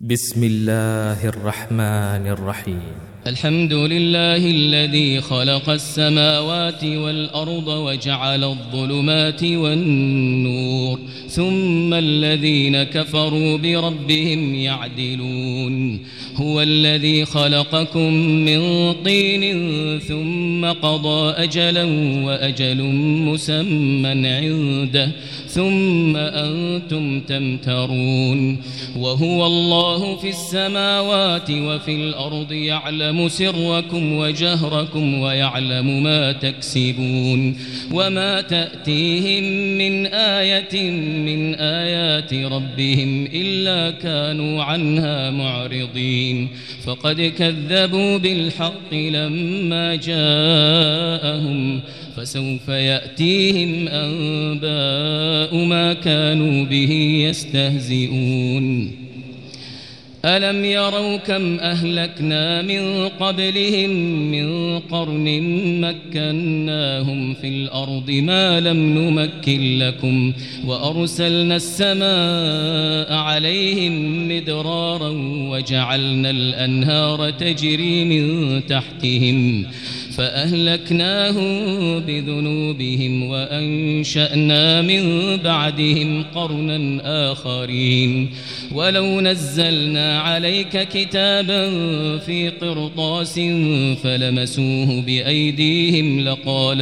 بسم الله الرحمن الرحيم. الحمد لله الذي خلق السماوات والأرض وجعل الظلمات والنور ثم الذين كفروا بربهم يعدلون. هو الذي خلقكم من طين ثم قضى أجلا وأجل مسمى عنده ثم أنتم تمترون. وهو الله في السماوات وفي الأرض يعلم سركم وجهركم ويعلم ما تكسبون. وما تأتيهم من آية من آيات ربهم إلا كانوا عنها معرضين. فقد كذبوا بالحق لما جاءهم فسوف يأتيهم أنباء ما كانوا به يستهزئون. ألم يروا كم أهلكنا من قبلهم من قرن مكناهم في الأرض ما لم نمكن لكم وأرسلنا السماء عليهم مدرارا وجعلنا الأنهار تجري من تحتهم فأهلكناهم بذنوبهم وأنشأنا من بعدهم قرنا آخرين. ولو نزلنا عليك كتابا في قرطاس فلمسوه بأيديهم لقال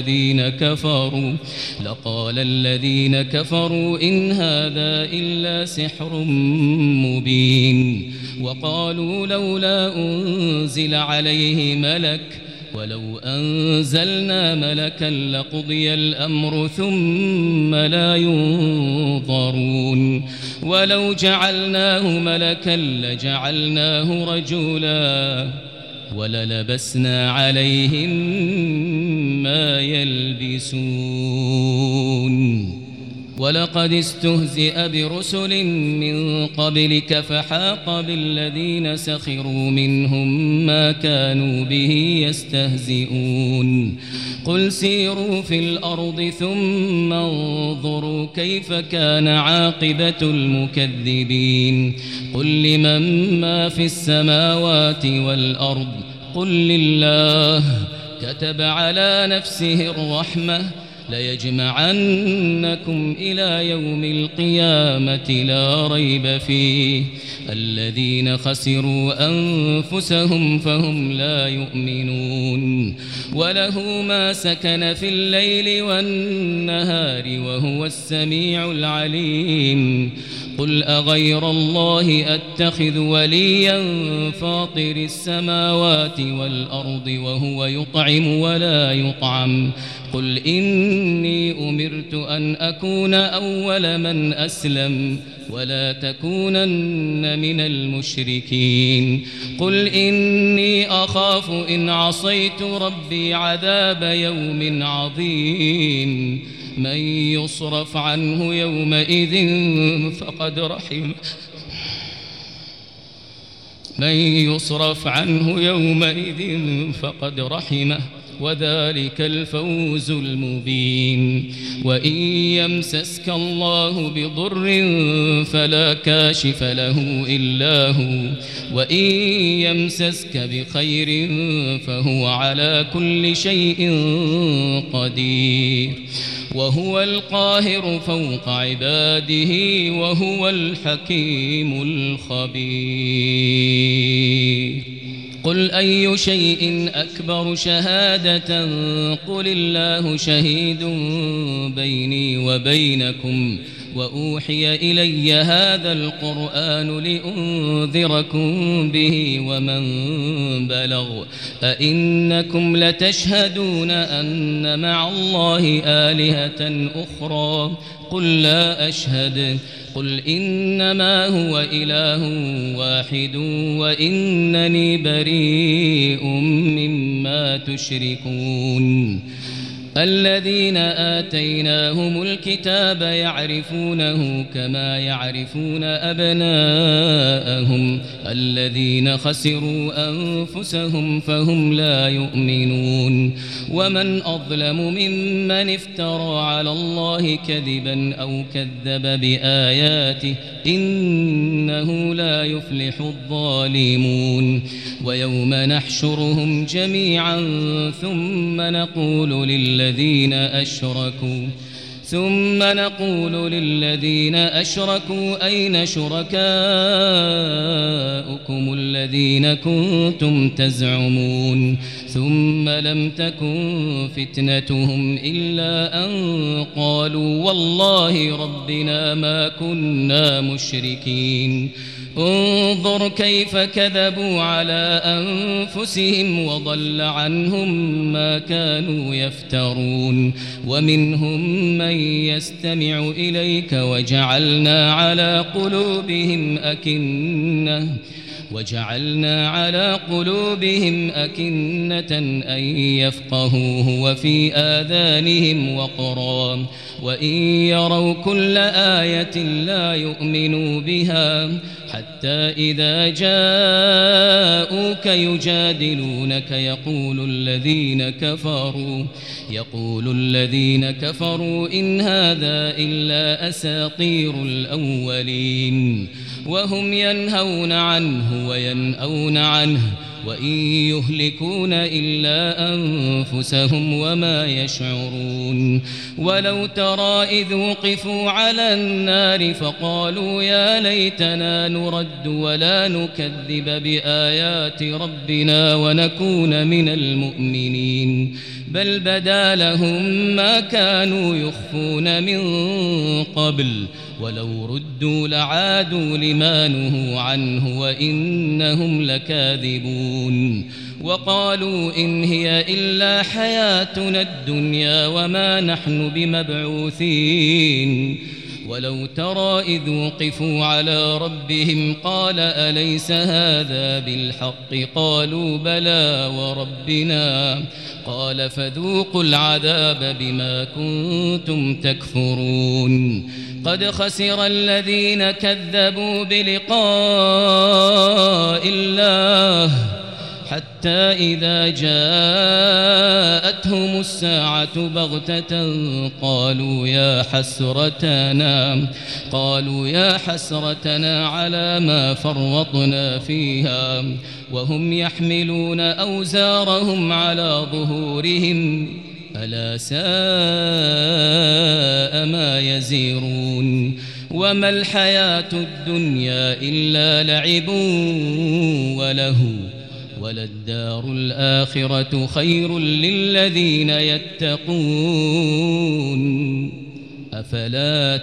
الذين كفروا إن هذا إلا سحر مبين. وقالوا لولا أنزل عليه ملك ولو أنزلنا ملكا لقضي الأمر ثم لا ينظرون. ولو جعلناه ملكا لجعلناه رجلا وللبسنا عليهم ما يلبسون. ولقد استهزئ برسل من قبلك فحاق بالذين سخروا منهم ما كانوا به يستهزئون. قل سيروا في الأرض ثم انظروا كيف كان عاقبة المكذبين. قل لمن ما في السماوات والأرض قل لله كتب على نفسه الرحمة ليجمعنكم إلى يوم القيامة لا ريب فيه. الذين خسروا أنفسهم فهم لا يؤمنون. وله ما سكن في الليل والنهار وهو السميع العليم. قل أغير الله أتخذ وليا فاطر السماوات والأرض وهو يطعم ولا يطعم. قل إني أمرت أن أكون أول من أسلم ولا تكونن من المشركين. قل إني أخاف إن عصيت ربي عذاب يوم عظيم. من يصرف عنه يومئذ فقد رحمه وذلك الفوز المبين. وإن يمسسك الله بضر فلا كاشف له إلا هو وإن يمسسك بخير فهو على كل شيء قدير. وهو القاهر فوق عباده وهو الحكيم الخبير. قل أي شيء أكبر شهادة قل الله شهيد بيني وبينكم وأوحي إلي هذا القرآن لأنذركم به ومن بلغ. أئنكم لتشهدون أن مع الله آلهة أخرى قل لا أشهد. قل إنما هو إله واحد وإنني بريء مما تشركون. الذين آتيناهم الكتاب يعرفونه كما يعرفون أبناءهم الذين خسروا أنفسهم فهم لا يؤمنون ومن أظلم ممن افترى على الله كذبا أو كذب بآياته إنه لا يفلح الظالمون ويوم نحشرهم جميعا ثم نقول للذين أشركوا أين شركاؤكم الذين كنتم تزعمون ثم لم تكن فتنتهم إلا أن قالوا والله ربنا ما كنا مشركين انظر كيف كذبوا على أنفسهم وضل عنهم ما كانوا يفترون ومنهم من يستمع إليك وجعلنا على قلوبهم أكنة أن يفقهوه وفي آذانهم وقرا وإن يروا كل آية لا يؤمنوا بها حتى إذا جاءوك يجادلونك يقول الذين كفروا إن هذا إلا أساطير الأولين وهم ينهون عنه وينأون عنه وإن يهلكون إلا أنفسهم وما يشعرون ولو ترى إذ وقفوا على النار فقالوا يا ليتنا نرد ولا نكذب بآيات ربنا ونكون من المؤمنين بل بدا لهم ما كانوا يخفون من قبل ولو ردوا لعادوا لما نهوا عنه وإنهم لكاذبون وقالوا إن هي إلا حياتنا الدنيا وما نحن بمبعوثين ولو ترى إذ وقفوا على ربهم قال أليس هذا بالحق قالوا بلى وربنا قال فذوقوا العذاب بما كنتم تكفرون قد خسر الذين كذبوا بلقاء الله حتى إذا جاءتهم الساعة بغتة قالوا يا حسرتنا على ما فرطنا فيها وهم يحملون أوزارهم على ظهورهم ألا ساء ما يزرون وما الحياة الدنيا إلا لعب ولهو وللدار الآخرة خير للذين يتقون أفلا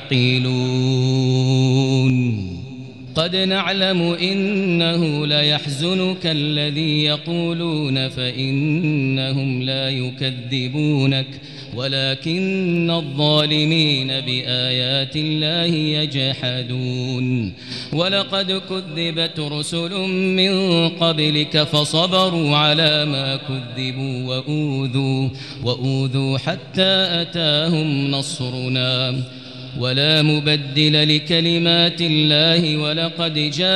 تعقلون قد نعلم إنه ليحزنك الذي يقولون فإنهم لا يكذبونك ولكن الظالمين بآيات الله يجحدون ولقد كذبت رسل من قبلك فصبروا على ما كذبوا وأوذوا حتى أتاهم نصرنا ولا مبدل لكلمات الله ولقد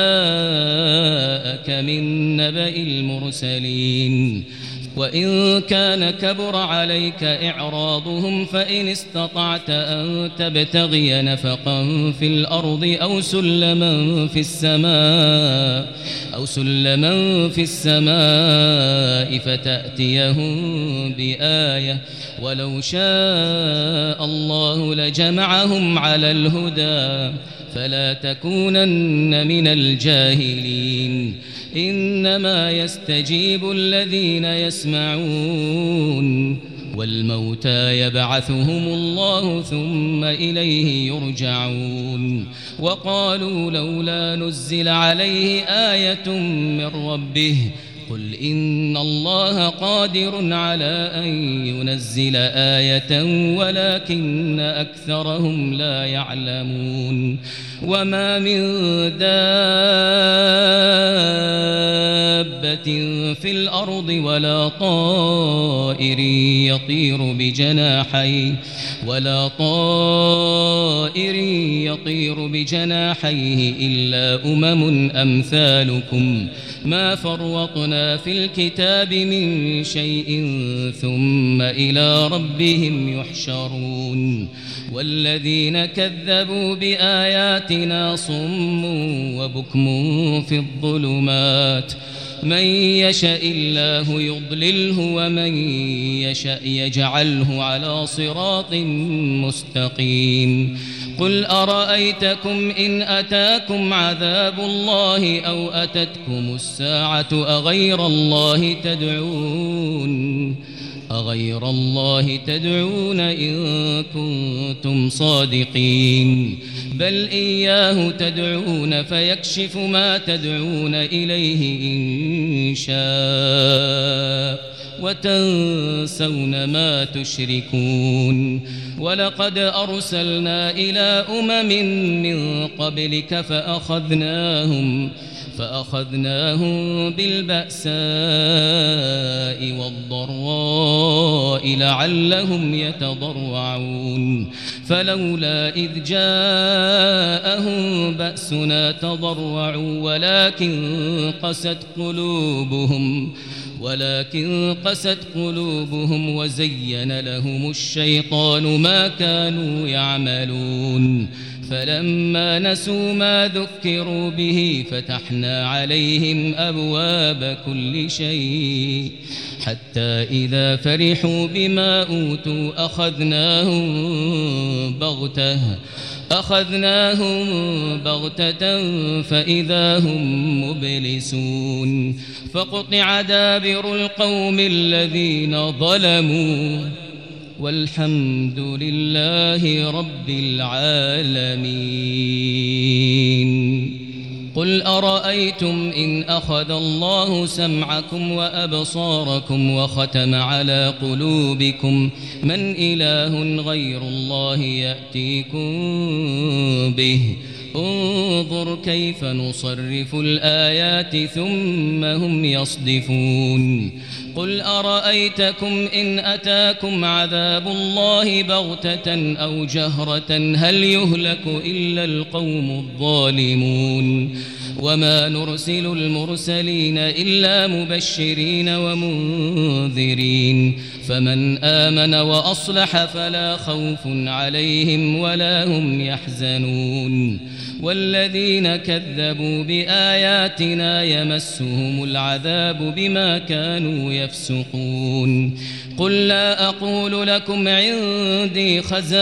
جاءك من نبأ المرسلين وإن كان كبر عليك إعراضهم فإن استطعت أن تبتغي نفقا في الأرض أو سلما في السماء فتأتيهم بآية ولو شاء الله لجمعهم على الهدى فلا تكونن من الجاهلين إنما يستجيب الذين يسمعون والموتى يبعثهم الله ثم إليه يرجعون وقالوا لولا نزل عليه آية من ربه قل إن الله قادر على أن ينزل آية ولكن أكثرهم لا يعلمون وما من دابة في الأرض ولا طائر يطير بجناحيه إلا أمثالكم ما فرطنا في الكتاب من شيء ثم إلى ربهم يحشرون والذين كذبوا بآياتنا صم وبكم في الظلمات من يشاء الله يضلله ومن يشاء يجعله على صراط مستقيم قل أرأيتكم إن أتاكم عذاب الله أو أتتكم الساعة أغير الله تدعون إن كنتم صادقين بل إياه تدعون فيكشف ما تدعون إليه إن شاء وتنسون ما تشركون ولقد أرسلنا إلى من قبلك فأخذناهم بالبأساء والضراء لعلهم يتضرعون فلولا إذ جاءهم بأسنا تضرعوا ولكن قست قلوبهم وزين لهم الشيطان ما كانوا يعملون فلما نسوا ما ذكروا به فتحنا عليهم أبواب كل شيء حتى إذا فرحوا بما أوتوا أخذناهم بغتة فإذا هم مبلسون فقطع دابر القوم الذين ظلموا والحمد لله رب العالمين قل أرأيتم إن أخذ الله سمعكم وأبصاركم وختم على قلوبكم من إله غير الله يأتيكم به انظر كيف نصرف الآيات ثم هم يصدفون قل أرأيتكم إن أتاكم عذاب الله بغتة أو جهرة هل يهلك إلا القوم الظالمون وما نرسل المرسلين إلا مبشرين ومنذرين فمن آمن وأصلح فلا خوف عليهم ولا هم يحزنون والذين كذبوا بآياتنا يمسهم العذاب بما كانوا يفسقون قل لا أقول لكم عندي خزائن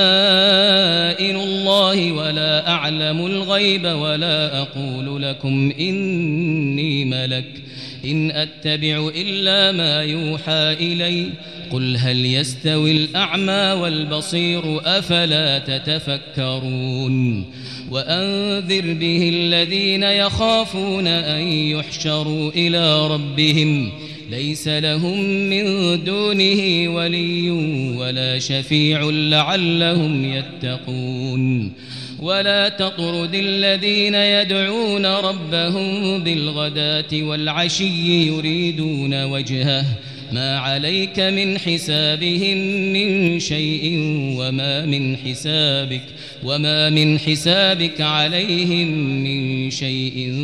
الله ولا أعلم الغيب ولا أقول لكم إني ملك إن أتبع إلا ما يوحى إلي قل هل يستوي الأعمى والبصير أفلا تتفكرون وأنذر به الذين يخافون أن يحشروا إلى ربهم ليس لهم من دونه ولي ولا شفيع لعلهم يتقون ولا تطرد الذين يدعون ربهم بالغداة والعشي يريدون وجهه ما عليك من حسابهم من شيء وما من حسابك عليهم من شيء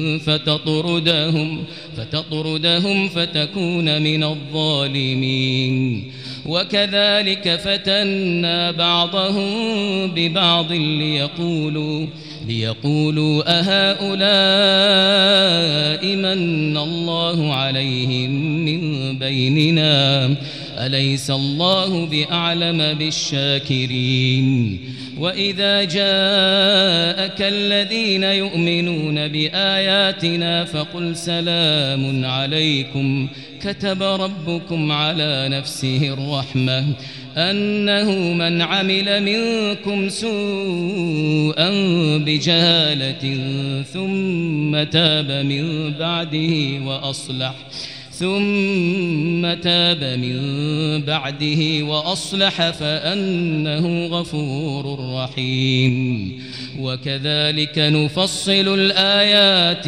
فتطردهم فتكون من الظالمين وكذلك فتنا بعضهم ببعض ليقولوا أهؤلاء من الله عليهم من بيننا أليس الله بأعلم بالشاكرين وإذا جاءك الذين يؤمنون بآياتنا فقل سلام عليكم كتب ربكم على نفسه الرحمة أنه من عمل منكم سوءا بجهالة ثم تاب من بعده وأصلح فأنه غفور رحيم وكذلك نفصل الآيات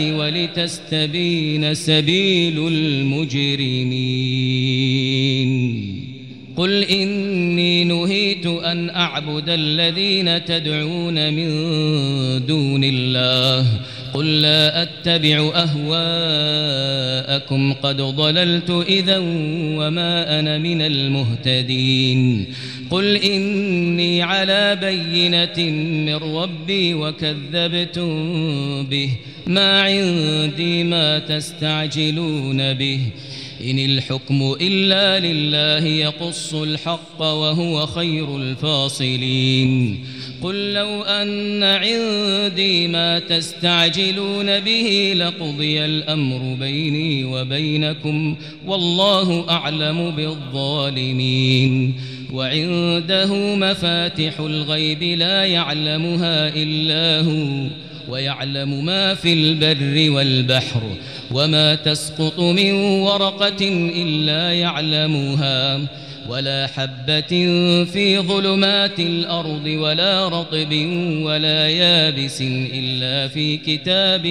ولتستبين سبيل المجرمين قل إني نهيت أن أعبد الذين تدعون من دون الله قل لا أتبع أهواءكم قد ضللت إذا وما أنا من المهتدين قل إني على بينة من ربي وكذبتم به ما عندي ما تستعجلون به إن الحكم إلا لله يقص الحق وهو خير الفاصلين قل لو أن عندي ما تستعجلون به لقضي الأمر بيني وبينكم والله أعلم بالظالمين وعنده مفاتح الغيب لا يعلمها إلا هو ويعلم ما في البر والبحر وما تسقط من ورقة إلا يعلمها ولا حبة في ظلمات الأرض ولا رطب ولا يابس إلا في كتاب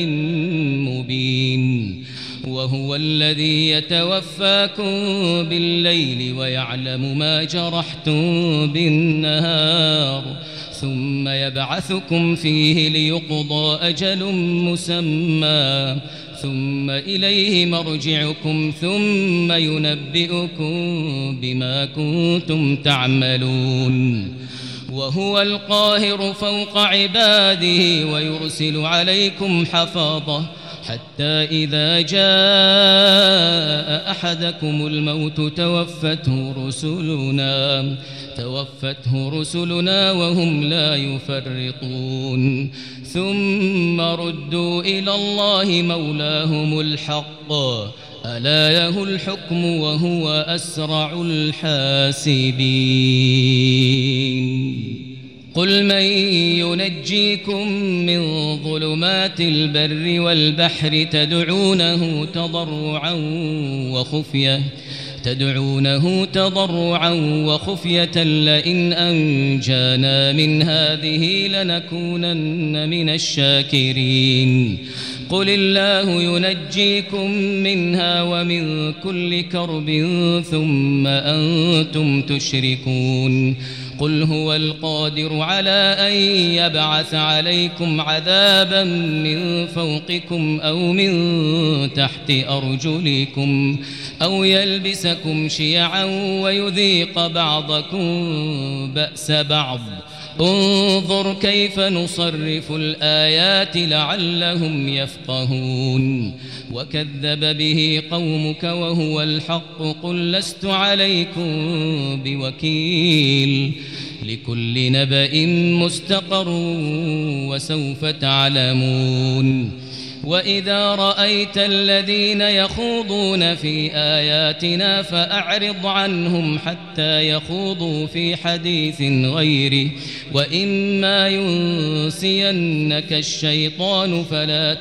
مبين وهو الذي يتوفاكم بالليل ويعلم ما جرحتم بالنهار ثم يبعثكم فيه ليقضى أجل مسمى ثم إليه مرجعكم ثم ينبئكم بما كنتم تعملون وهو القاهر فوق عباده ويرسل عليكم حفاظة حتى إذا جاء أحدكم الموت توفته رسلنا وهم لا يفرطون ثم ردوا إلى الله مولاهم الحق ألا له الحكم وهو أسرع الحاسبين قل من ينجيكم من ظلمات البر والبحر تدعونه تضرعا وخفية لئن أنجانا من هذه لنكونن من الشاكرين قل الله ينجيكم منها ومن كل كرب ثم أنتم تشركون قل هو القادر على أن يبعث عليكم عذابا من فوقكم أو من تحت أرجلكم أو يلبسكم شيعا ويذيق بعضكم بأس بعض انظر كيف نصرف الآيات لعلهم يفقهون وكذب به قومك وهو الحق قل لست عليكم بوكيل لكل نبأ مستقر وسوف تعلمون وإذا رأيت الذين يخوضون في آياتنا فأعرض عنهم حتى يخوضوا في حديث غيره وإما ينسينك الشيطان فلا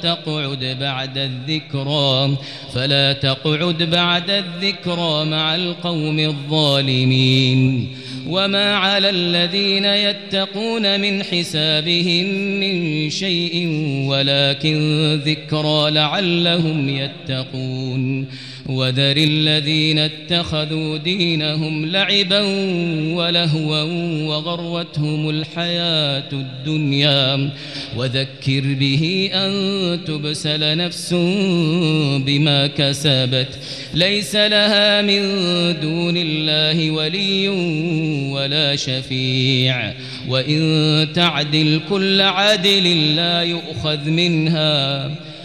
تقعد بعد الذكرى مع القوم الظالمين وما على الذين يتقون من حسابهم من شيء ولكن ذكرى لعلهم يتقون وذر الذين اتخذوا دينهم لعبا ولهوا وغرتهم الحياة الدنيا وذكر به أن تبسل نفس بما كسبت ليس لها من دون الله ولي ولا شفيع وإن تعدل كل عدل لا يؤخذ منها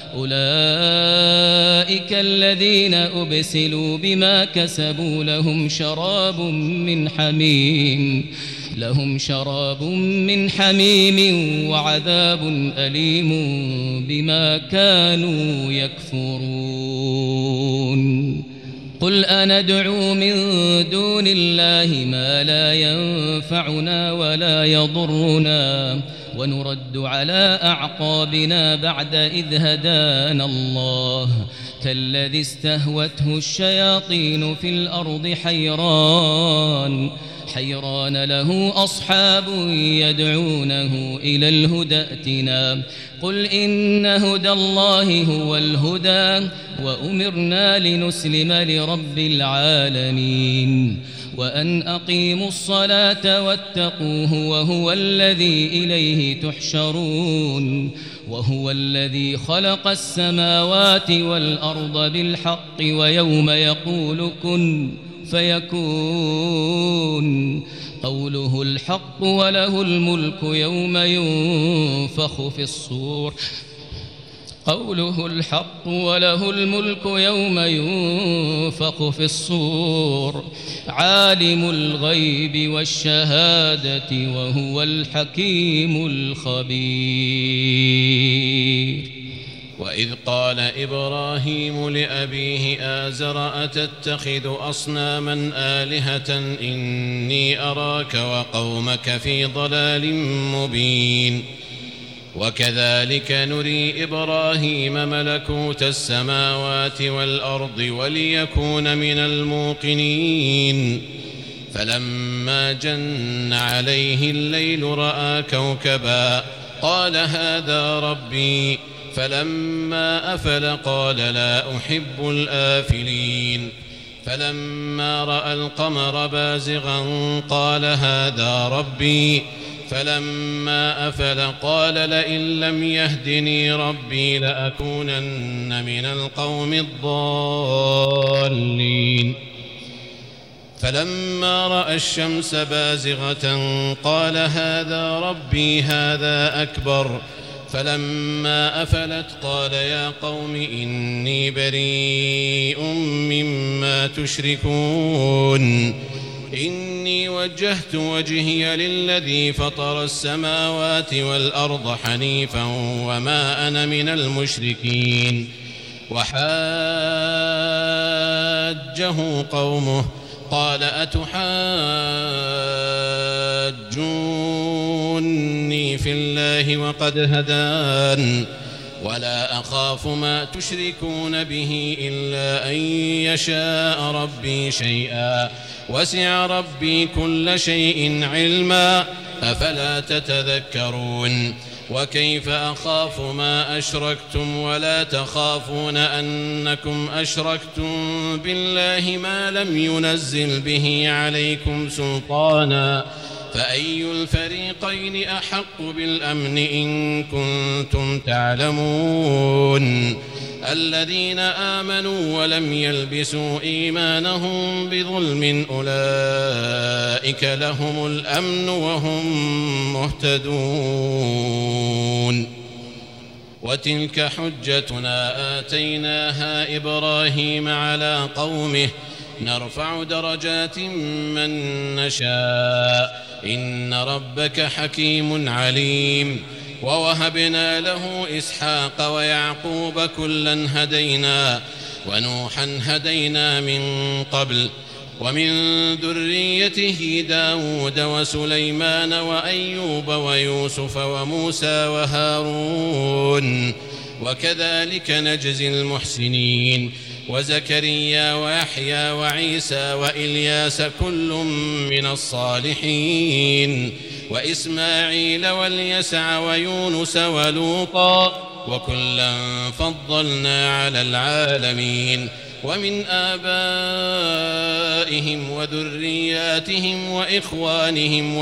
أولئك الذين أبسلوا بما كسبوا لهم شراب من حميم وعذاب أليم بما كانوا يكفرون قل أندعو من دون الله ما لا ينفعنا ولا يضرنا ونرد على أعقابنا بعد إذ هدانا الله كالذي استهوته الشياطين في الأرض حيران له أصحاب يدعونه إلى الهدى ائتنا قل إن هدى الله هو الهدى وأمرنا لنسلم لرب العالمين وأن أقيموا الصلاة واتقوه وهو الذي إليه تحشرون وهو الذي خلق السماوات والأرض بالحق ويوم يقول كن فيكون قوله الحق وله الملك يوم ينفخ في الصور قوله الحق وله الملك يوم ينفخ في الصور عالم الغيب والشهادة وهو الحكيم الخبير. وإذ قال إبراهيم لأبيه آزر أتتخذ أصناما آلهة إني أراك وقومك في ضلال مبين. وكذلك نري إبراهيم ملكوت السماوات والأرض وليكون من الموقنين. فلما جن عليه الليل رأى كوكبا قال هذا ربي فلما أفل قال لا أحب الآفلين. فلما رأى القمر بازغا قال هذا ربي فلما أفل قال لئن لم يهدني ربي لأكونن من القوم الضالين. فلما رأى الشمس بازغة قال هذا ربي هذا أكبر. فلما أفلت قال يا قوم إني بريء مما تشركون إني وجهت وجهي للذي فطر السماوات والأرض حنيفا وما أنا من المشركين. وحاجه قومه قال أتحاجوني في الله وقد هدان ولا أخاف ما تشركون به إلا أن يشاء ربي شيئا وسع ربي كل شيء علما أفلا تتذكرون. وكيف أخاف ما أشركتم ولا تخافون أنكم أشركتم بالله ما لم ينزل به عليكم سلطانا فأي الفريقين أحق بالأمن إن كنتم تعلمون. الذين آمنوا ولم يلبسوا إيمانهم بظلم أولئك لهم الأمن وهم مهتدون. وتلك حجتنا آتيناها إبراهيم على قومه نرفع درجات من نشاء إن ربك حكيم عليم. ووهبنا له إسحاق ويعقوب كلا هدينا ونوحا هدينا من قبل ومن ذريته داود وسليمان وأيوب ويوسف وموسى وهارون وكذلك نجزي المحسنين. وزكريا ويحيى وعيسى وإلياس كل من الصالحين وإسماعيل واليسع ويونس ولوطا وكلا فضلنا على العالمين. ومن آبائهم وذرياتهم وإخوانهم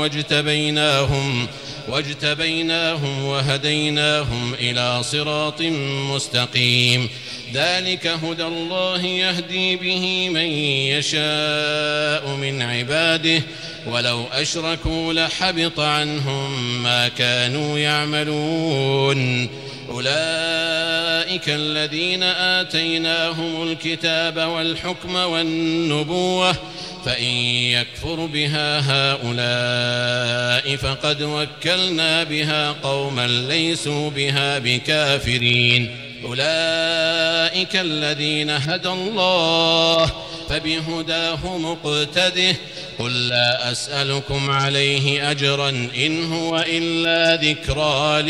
واجتبيناهم وهديناهم إلى صراط مستقيم. ذلك هدى الله يهدي به من يشاء من عباده ولو أشركوا لحبط عنهم ما كانوا يعملون. أولئك الذين آتيناهم الكتاب والحكم والنبوة فإن يكفر بها هؤلاء فقد وكلنا بها قوما ليسوا بها بكافرين. أولئك الذين هدى الله فبهداه مقتده قل لا أسألكم عليه أجرا إن هو إلا ذكرى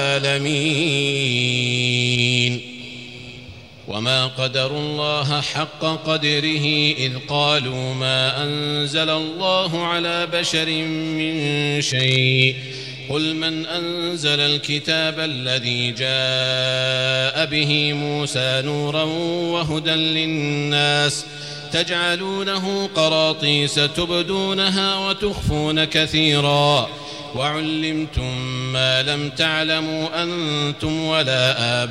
للعالمين. وما قدروا الله حق قدره إذ قالوا ما أنزل الله على بشر من شيء قل من أنزل الكتاب الذي جاء به موسى نورا وهدى للناس تجعلونه قراطيس تبدونها وتخفون كثيرا وعلمتم ما لم تعلموا أنتم ولا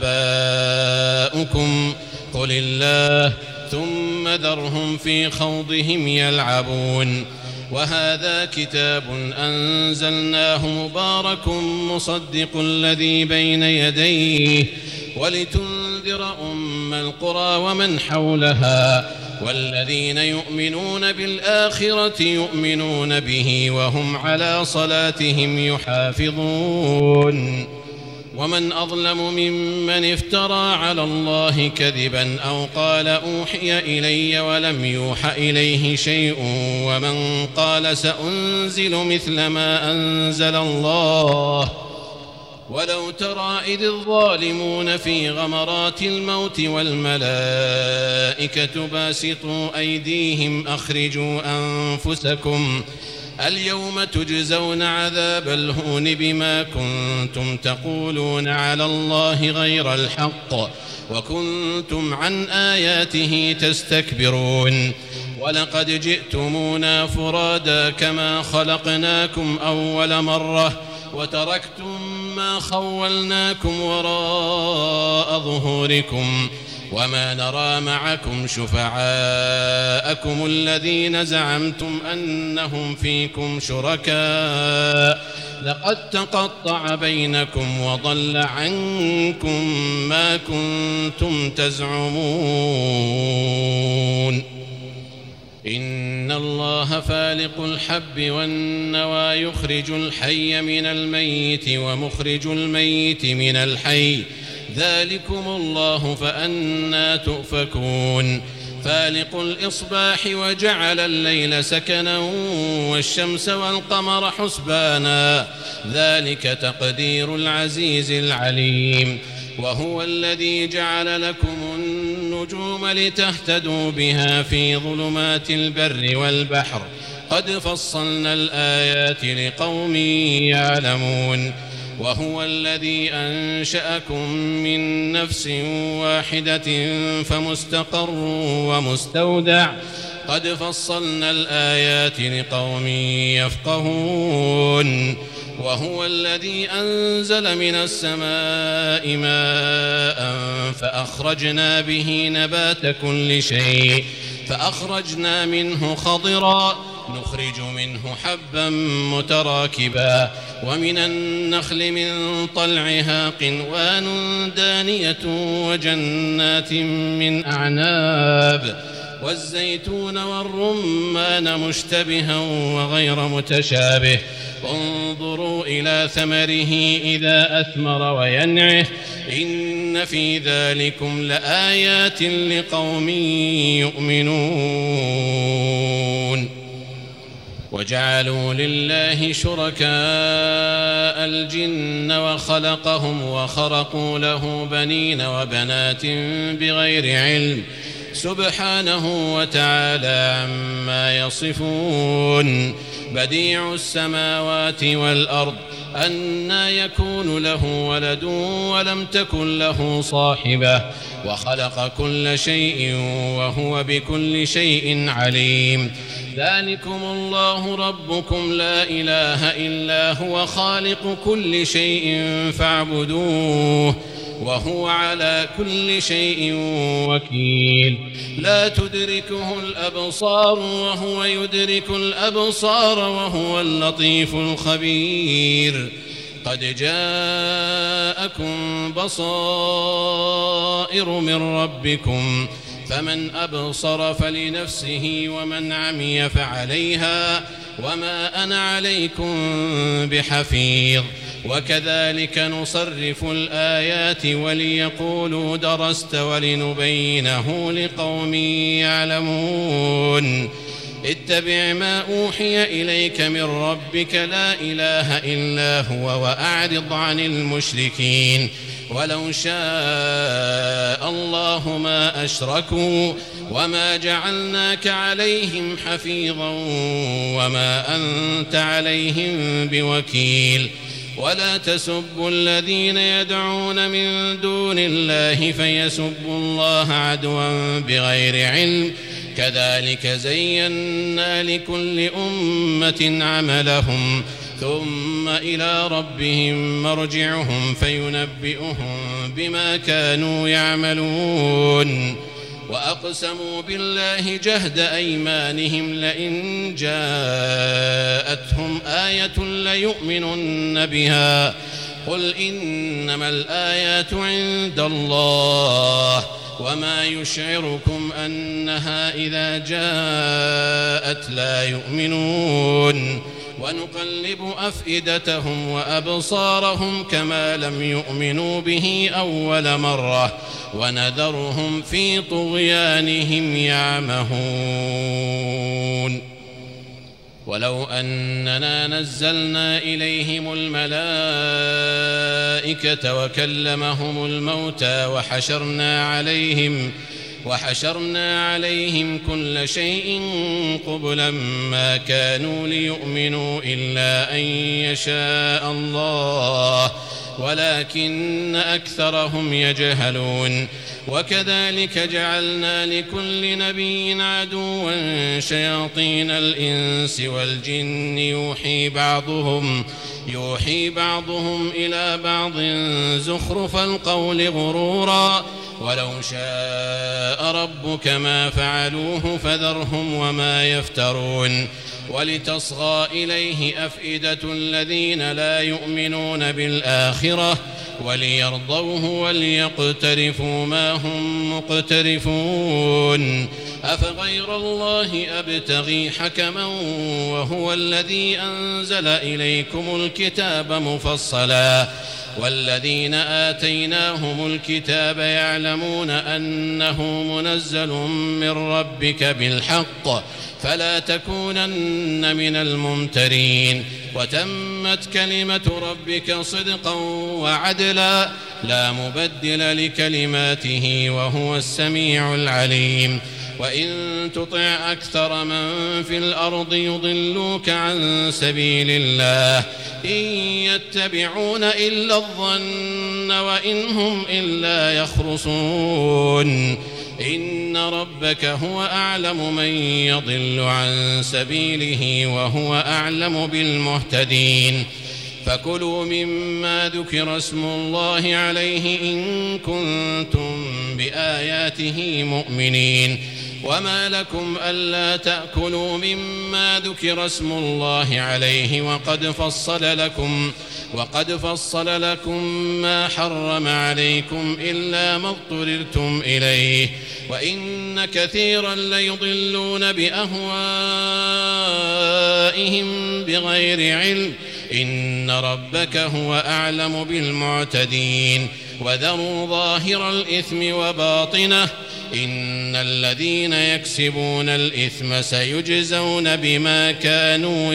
آباؤكم قل الله ثم ذرهم في خوضهم يلعبون وهذا كتاب أنزلناه مبارك مصدق الذي بين يديه ولتنذر أم القرى ومن حولها والذين يؤمنون بالآخرة يؤمنون به وهم على صلاتهم يحافظون ومن أظلم ممن افترى على الله كذبا أو قال أوحي إلي ولم يوح إليه شيء ومن قال سأنزل مثل ما أنزل الله ولو ترى إذ الظالمون في غمرات الموت والملائكة باسطوا أيديهم أخرجوا أنفسكم اليوم تجزون عذاب الهون بما كنتم تقولون على الله غير الحق وكنتم عن آياته تستكبرون ولقد جئتمونا فرادا كما خلقناكم أول مرة وتركتم ما خولناكم وراء ظهوركم وما نرى معكم شفعاءكم الذين زعمتم أنهم فيكم شركاء لقد تقطع بينكم وضل عنكم ما كنتم تزعمون إن الله فالق الحب والنوى يخرج الحي من الميت ومخرج الميت من الحي ذلكم الله فأنى تؤفكون فالق الإصباح وجعل الليل سكنا والشمس والقمر حسبانا ذلك تقدير العزيز العليم وهو الذي جعل لكم النجوم لتهتدوا بها في ظلمات البر والبحر قد فصلنا الآيات لقوم يعلمون وهو الذي أنشأكم من نفس واحدة فمستقر ومستودع قد فصلنا الآيات لقوم يفقهون وهو الذي أنزل من السماء ماء فأخرجنا به نبات كل شيء فأخرجنا منه خضرا نخرج منه حبا متراكبا ومن النخل من طلعها قنوان دانية وجنات من أعناب والزيتون والرمان مشتبها وغير متشابه انظروا إلى ثمره إذا أثمر وينعه إن في ذلكم لآيات لقوم يؤمنون وجعلوا لله شركاء الجن وخلقهم وخرقوا له بنين وبنات بغير علم سبحانه وتعالى عما يصفون بديع السماوات والأرض أنى يكون له ولد ولم تكن له صاحبة وخلق كل شيء وهو بكل شيء عليم ذلكم الله ربكم لا إله إلا هو خالق كل شيء فاعبدوه وهو على كل شيء وكيل لا تدركه الأبصار وهو يدرك الأبصار وهو اللطيف الخبير قد جاءكم بصائر من ربكم فمن أبصر فلنفسه ومن عمي فعليها وما أنا عليكم بحفيظ وكذلك نصرف الآيات وليقولوا درست ولنبينه لقوم يعلمون اتبع ما أوحي إليك من ربك لا إله إلا هو وأعرض عن المشركين ولو شاء الله ما أشركوا وما جعلناك عليهم حفيظا وما أنت عليهم بوكيل ولا تسبوا الذين يدعون من دون الله فيسبوا الله عدوا بغير علم كذلك زينا لكل أمة عملهم ثم إلى ربهم مرجعهم فينبئهم بما كانوا يعملون وأقسموا بالله جهد أيمانهم لئن جاءتهم آية ليؤمنن بها قل إنما الآيات عند الله وما يشعركم أنها إذا جاءت لا يؤمنون ونقلب أفئدتهم وأبصارهم كما لم يؤمنوا به أول مرة ونذرهم في طغيانهم يعمهون ولو أننا نزلنا إليهم الملائكة وكلمهم الموتى وحشرنا عليهم كل شيء قبلا ما كانوا ليؤمنوا إلا أن يشاء الله ولكن أكثرهم يجهلون وكذلك جعلنا لكل نبي عدوا شياطين الإنس والجن يوحي بعضهم إلى بعض زخرف القول غرورا ولو شاء ربك ما فعلوه فذرهم وما يفترون ولتصغى إليه أفئدة الذين لا يؤمنون بالآخرة وليرضوه وليقترفوا ما هم مقترفون أفغير الله أبتغي حكما وهو الذي أنزل إليكم الكتاب مفصلا والذين آتيناهم الكتاب يعلمون أنه منزل من ربك بالحق فلا تكونن من الممترين وتمت كلمة ربك صدقا وعدلا لا مبدل لكلماته وهو السميع العليم وإن تطع أكثر من في الأرض يضلوك عن سبيل الله إن يتبعون إلا الظن وإن هم إلا يخرصون إن ربك هو أعلم من يضل عن سبيله وهو أعلم بالمهتدين فكلوا مما ذكر اسم الله عليه إن كنتم بآياته مؤمنين وما لكم ألا تأكلوا مما ذكر اسم الله عليه وقد فصل لكم ما حرم عليكم إلا ما اضطررتم إليه وإن كثيرا ليضلون بأهوائهم بغير علم إن ربك هو أعلم بالمعتدين وذروا ظاهر الإثم وباطنه إن الذين يكسبون الإثم سيجزون بما كانوا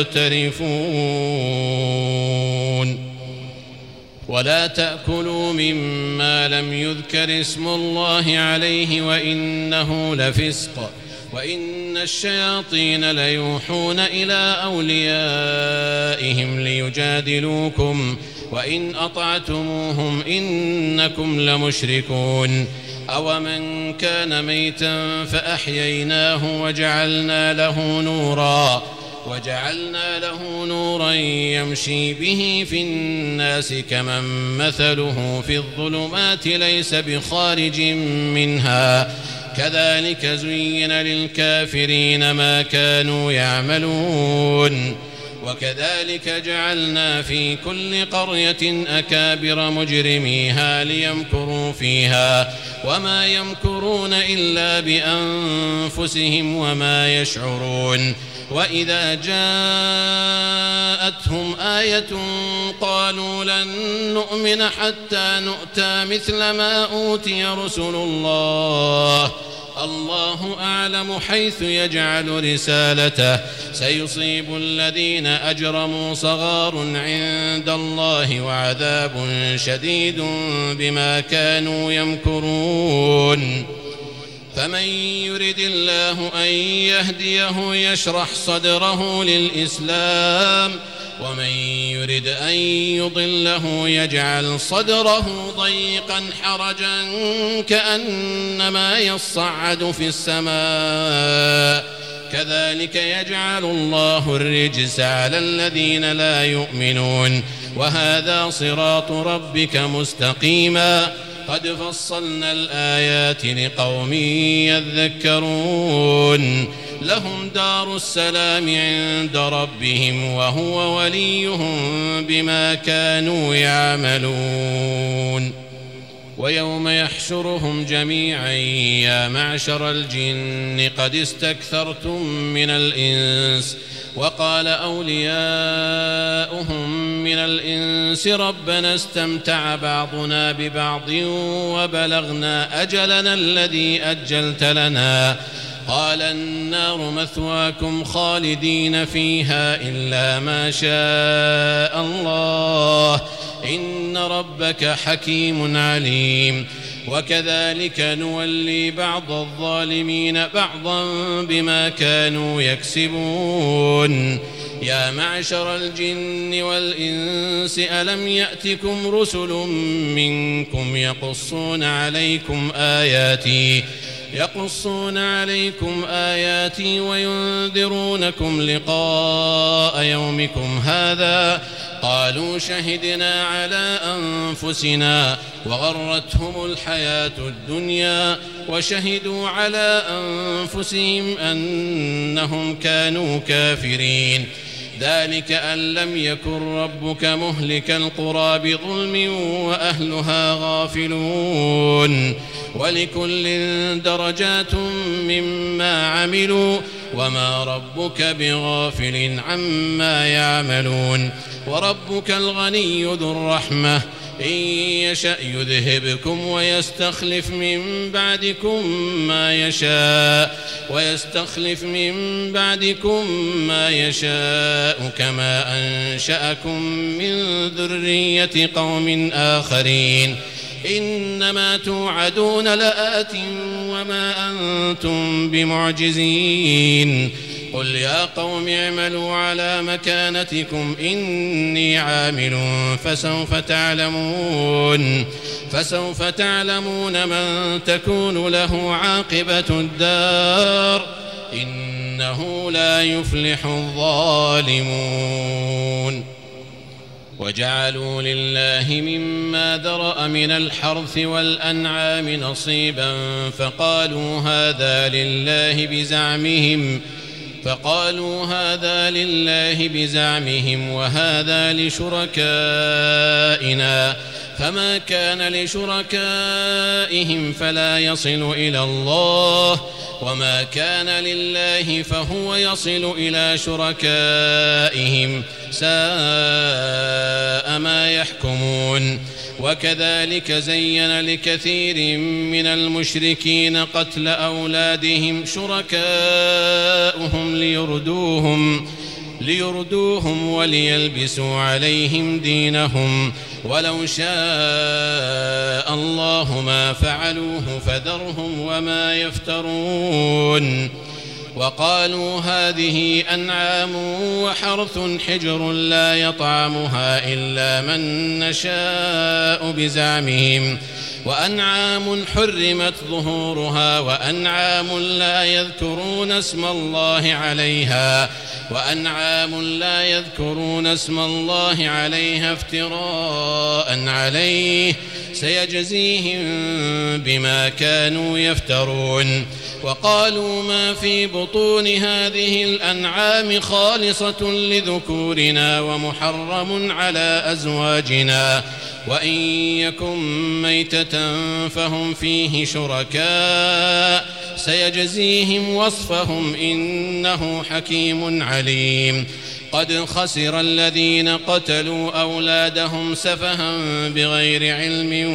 يقترفون ولا تأكلوا مما لم يذكر اسم الله عليه وإنه لفسق وإن الشياطين ليوحون إلى أوليائهم ليجادلوكم وإن أطعتموهم إنكم لمشركون أومن كان ميتا فأحييناه وجعلنا له نورا يمشي به في الناس كمن مثله في الظلمات ليس بخارج منها كذلك زين للكافرين ما كانوا يعملون وكذلك جعلنا في كل قرية أكابر مجرميها ليمكروا فيها وما يمكرون إلا بأنفسهم وما يشعرون وإذا جاءتهم آية قالوا لن نؤمن حتى نؤتى مثل ما أوتي رسل الله أعلم حيث يجعل رسالته سيصيب الذين أجرموا صغار عند الله وعذاب شديد بما كانوا يمكرون فمن يرد الله أن يهديه يشرح صدره للإسلام ومن يرد أن يضله يجعل صدره ضيقا حرجا كأنما يصعد في السماء كذلك يجعل الله الرجس على الذين لا يؤمنون وهذا صراط ربك مستقيما قد فصلنا الآيات لقوم يذكرون لهم دار السلام عند ربهم وهو وليهم بما كانوا يعملون ويوم يحشرهم جميعا يا معشر الجن قد استكثرتم من الإنس وقال أولياؤهم من الإنس ربنا استمتع بعضنا ببعض وبلغنا أجلنا الذي أجلت لنا قال النار مثواكم خالدين فيها إلا ما شاء الله إن ربك حكيم عليم وكذلك نولي بعض الظالمين بعضا بما كانوا يكسبون يا معشر الجن والإنس ألم يأتكم رسل منكم يقصون عليكم آياتي وينذرونكم لقاء يومكم هذا قالوا شهدنا على أنفسنا وغرتهم الحياة الدنيا وشهدوا على أنفسهم أنهم كانوا كافرين ذلك أن لم يكن ربك مهلك القرى بظلم وأهلها غافلون ولكل درجات مما عملوا وما ربك بغافل عما يعملون وربك الغني ذو الرحمة إن يشأ يذهبكم ويستخلف من بعدكم ما يشاء كما أنشأكم من ذرية قوم آخرين إنما توعدون لآت وما أنتم بمعجزين قل يا قوم اعملوا على مكانتكم إني عامل فسوف تعلمون من تكون له عاقبة الدار إنه لا يفلح الظالمون وجعلوا لله مما ذرأ من الحرث والأنعام نصيبا فقالوا هذا لله بزعمهم وهذا لشركائنا فما كان لشركائهم فلا يصل إلى الله وما كان لله فهو يصل إلى شركائهم ساء ما يحكمون وكذلك زين لكثير من المشركين قتل أولادهم شركاؤهم ليردوهم وليلبسوا عليهم دينهم ولو شاء الله ما فعلوه فذرهم وما يفترون وقالوا هذه أنعام وحرث حجر لا يطعمها إلا من نشاء بزعمهم وأنعام حرمت ظهورها وأنعام لا يذكرون اسم الله عليها افتراء عليه سيجزيهم بما كانوا يفترون وقالوا ما في بطون هذه الأنعام خالصة لذكورنا ومحرم على أزواجنا وإن يكن ميتة فهم فيه شركاء سيجزيهم وصفهم إنه حكيم عليم قد خسر الذين قتلوا أولادهم سفها بغير علم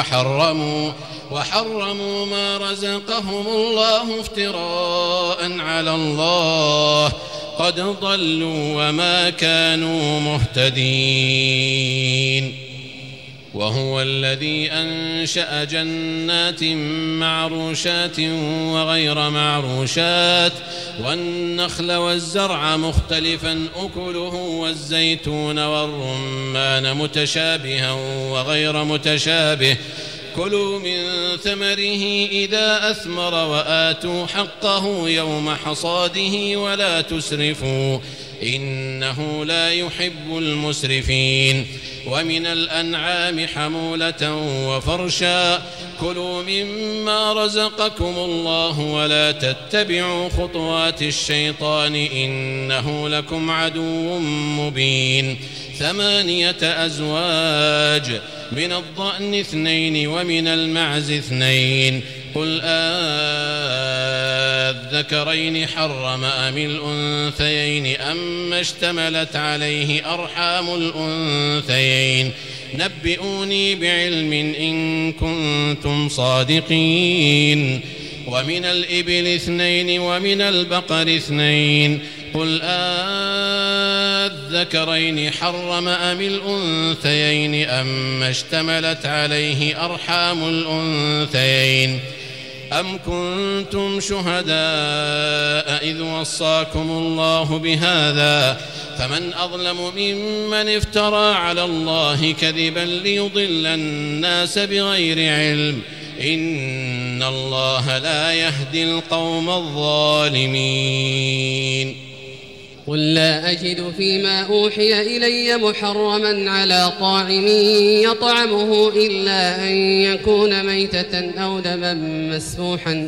وحرموا ما رزقهم الله افتراء على الله قد ضلوا وما كانوا مهتدين وهو الذي أنشأ جنات معروشات وغير معروشات والنخل والزرع مختلفا أكله والزيتون والرمان متشابها وغير متشابه كلوا من ثمره إذا أثمر وآتوا حقه يوم حصاده ولا تسرفوا إنه لا يحب المسرفين ومن الأنعام حمولة وفرشا كلوا مما رزقكم الله ولا تتبعوا خطوات الشيطان إنه لكم عدو مبين 8 أزواج من الضأن 2 ومن المعز 2 قل الذكرين حرم أم الأنثيين أما اشتملت عليه أرحام الأنثيين نبئوني بعلم إن كنتم صادقين ومن الإبل 2 ومن البقر 2 قل الذكرين حرم أم الأنثيين أما اشتملت عليه أرحام الأنثيين أم كنتم شهداء إذ وصاكم الله بهذا فمن أظلم ممن افترى على الله كذبا ليضل الناس بغير علم إن الله لا يهدي القوم الظالمين قل لا أجد فيما أوحي إلي محرما على طاعم يطعمه إلا أن يكون ميتة أو دما مسفوحا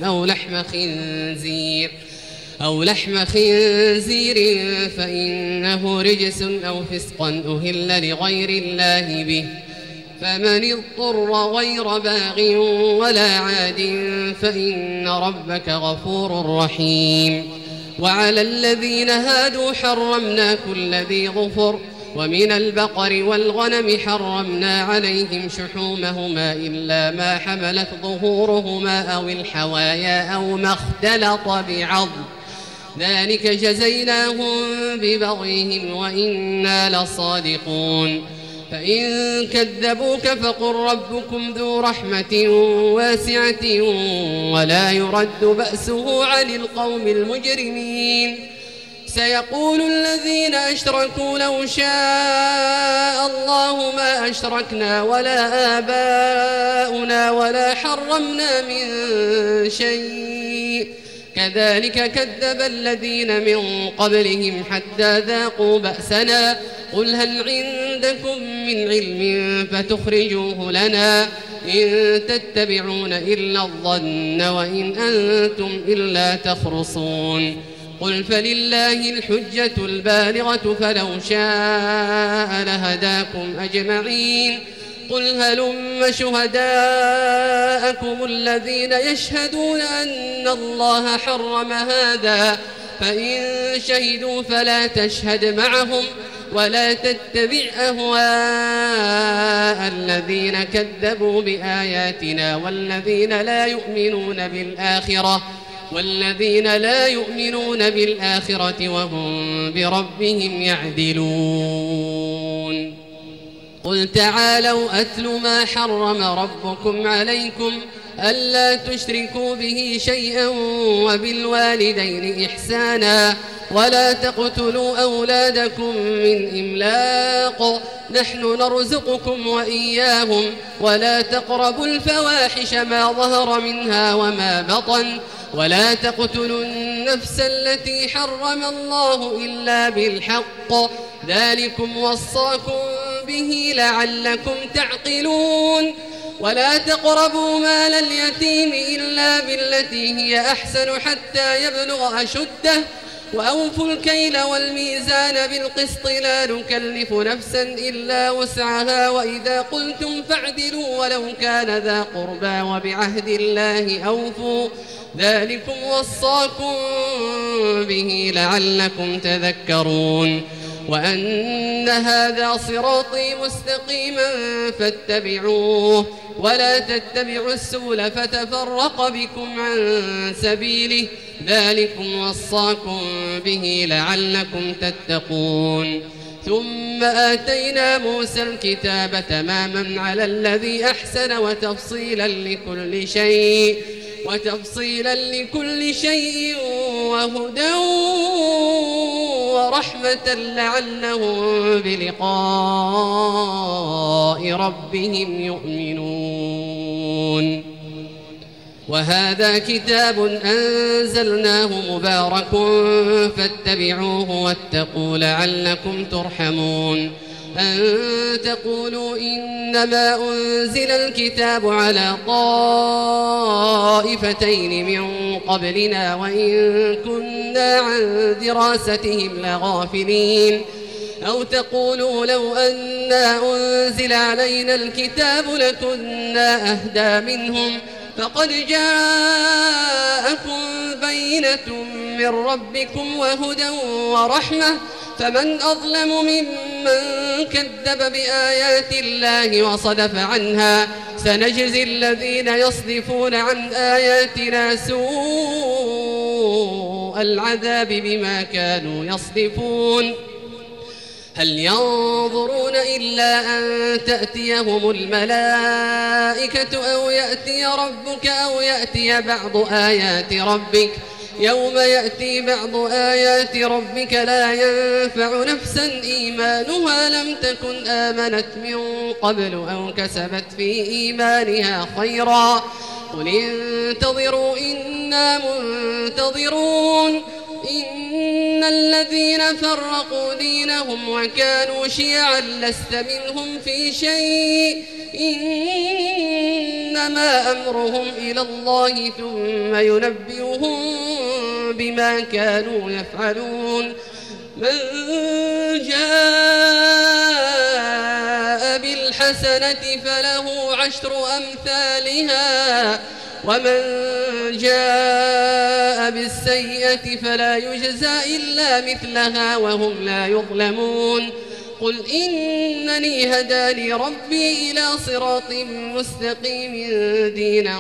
أو لحم خنزير فإنه رجس أو فسقا أهل لغير الله به فمن اضطر غير باغ ولا عاد فإن ربك غفور رحيم وعلى الذين هادوا حرمنا كل ذي ظفر ومن البقر والغنم حرمنا عليهم شحومهما إلا ما حملت ظهورهما أو الحوايا أو ما اختلط بعظم ذلك جزيناهم ببغيهم وإنا لصادقون فإن كذبوك فقل ربكم ذو رحمة واسعة ولا يرد بأسه عن القوم المجرمين سيقول الذين أشركوا لو شاء الله ما أشركنا ولا آباؤنا ولا حرمنا من شيء كذلك كذب الذين من قبلهم حتى ذاقوا بأسنا قل هل عندكم من علم فتخرجوه لنا إن تتبعون إلا الظن وإن أنتم إلا تخرصون قل فلله الحجة البالغة فلو شاء لهداكم أجمعين قل هلم شهداءكم الذين يشهدون أن الله حرم هذا فإن شهدوا فلا تشهد معهم ولا تتبع أهواء الذين كذبوا بآياتنا والذين لا يؤمنون بالآخرة وهم بربهم يعدلون قل تعالوا أتل ما حرم ربكم عليكم ألا تشركوا به شيئا وبالوالدين إحسانا ولا تقتلوا أولادكم من إملاق نحن نرزقكم وإياهم ولا تقربوا الفواحش ما ظهر منها وما بطن ولا تقتلوا النفس التي حرم الله إلا بالحق ذلكم وصاكم به لعلكم تعقلون ولا تقربوا مال اليتيم إلا بالتي هي أحسن حتى يبلغ أشده وأوفوا الكيل والميزان بالقسط لا نكلف نفسا إلا وسعها وإذا قلتم فاعدلوا ولو كان ذا قربى وبعهد الله أوفوا ذلكم وصاكم به لعلكم تذكرون وأن هذا صراطي مستقيما فاتبعوه ولا تتبعوا السبل فتفرق بكم عن سبيله ذلكم وصاكم به لعلكم تتقون ثم آتينا موسى الكتاب تماما على الذي أحسن وتفصيلا لكل شيء وهدى ورحمة لعلهم بلقاء ربهم يؤمنون. وهذا كتاب أنزلناه مبارك فاتبعوه واتقوا لعلكم ترحمون. أن تقولوا إنما أنزل الكتاب على طائفتين من قبلنا وإن كنا عن دراستهم لغافلين. أو تقولوا لو أنا أنزل علينا الكتاب لكنا أهدى منهم فقد جاءكم بينة من ربكم وهدى ورحمة فمن أظلم ممن كذب بآيات الله وصدف عنها. سنجزي الذين يصدفون عن آياتنا سوء العذاب بما كانوا يصدفون. هل ينظرون إلا أن تأتيهم الملائكة أو يأتي ربك أو يأتي بعض آيات ربك. يوم يأتي بعض آيات ربك لا ينفع نفسا إيمانها لم تكن آمنت من قبل أو كسبت في إيمانها خيرا. قل انتظروا إنا منتظرون. إن الذين فرقوا دينهم وكانوا شيعا لست منهم في شيء إنما أمرهم إلى الله ثم ينبئهم بما كانوا يفعلون. من جاء بالحسنة فله 10 أمثالها ومن جاء بالسيئة فلا يجزى إلا مثلها وهم لا يظلمون. قل إنني هداني ربي إلى صراط مستقيم دينا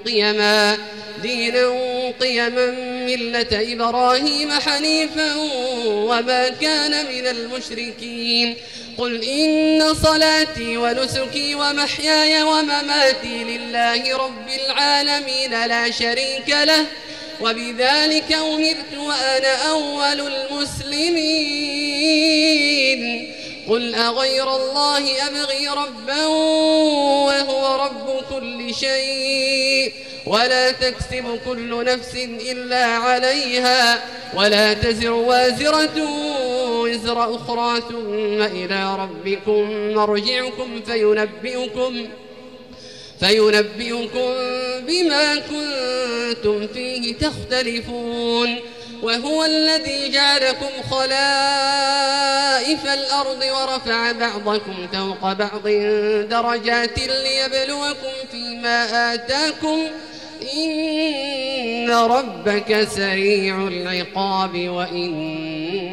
قيما ملة إبراهيم حنيفا وما كان من المشركين. قل إن صلاتي ونسكي ومحياي ومماتي لله رب العالمين لا شريك له وبذلك أمرت وأنا أول المسلمين. قل أغير الله أبغي ربا وهو رب كل شيء ولا تكسب كل نفس إلا عليها ولا تزر وازرة وزر أخرى ثم إلى ربكم مرجعكم فينبئكم بما كنتم فيه تختلفون. وهو الذي جعلكم خلائف الأرض ورفع بعضكم فوق بعض درجات ليبلوكم فيما آتاكم إن ربك سريع العقاب وإنه إنه لغفور رحيم.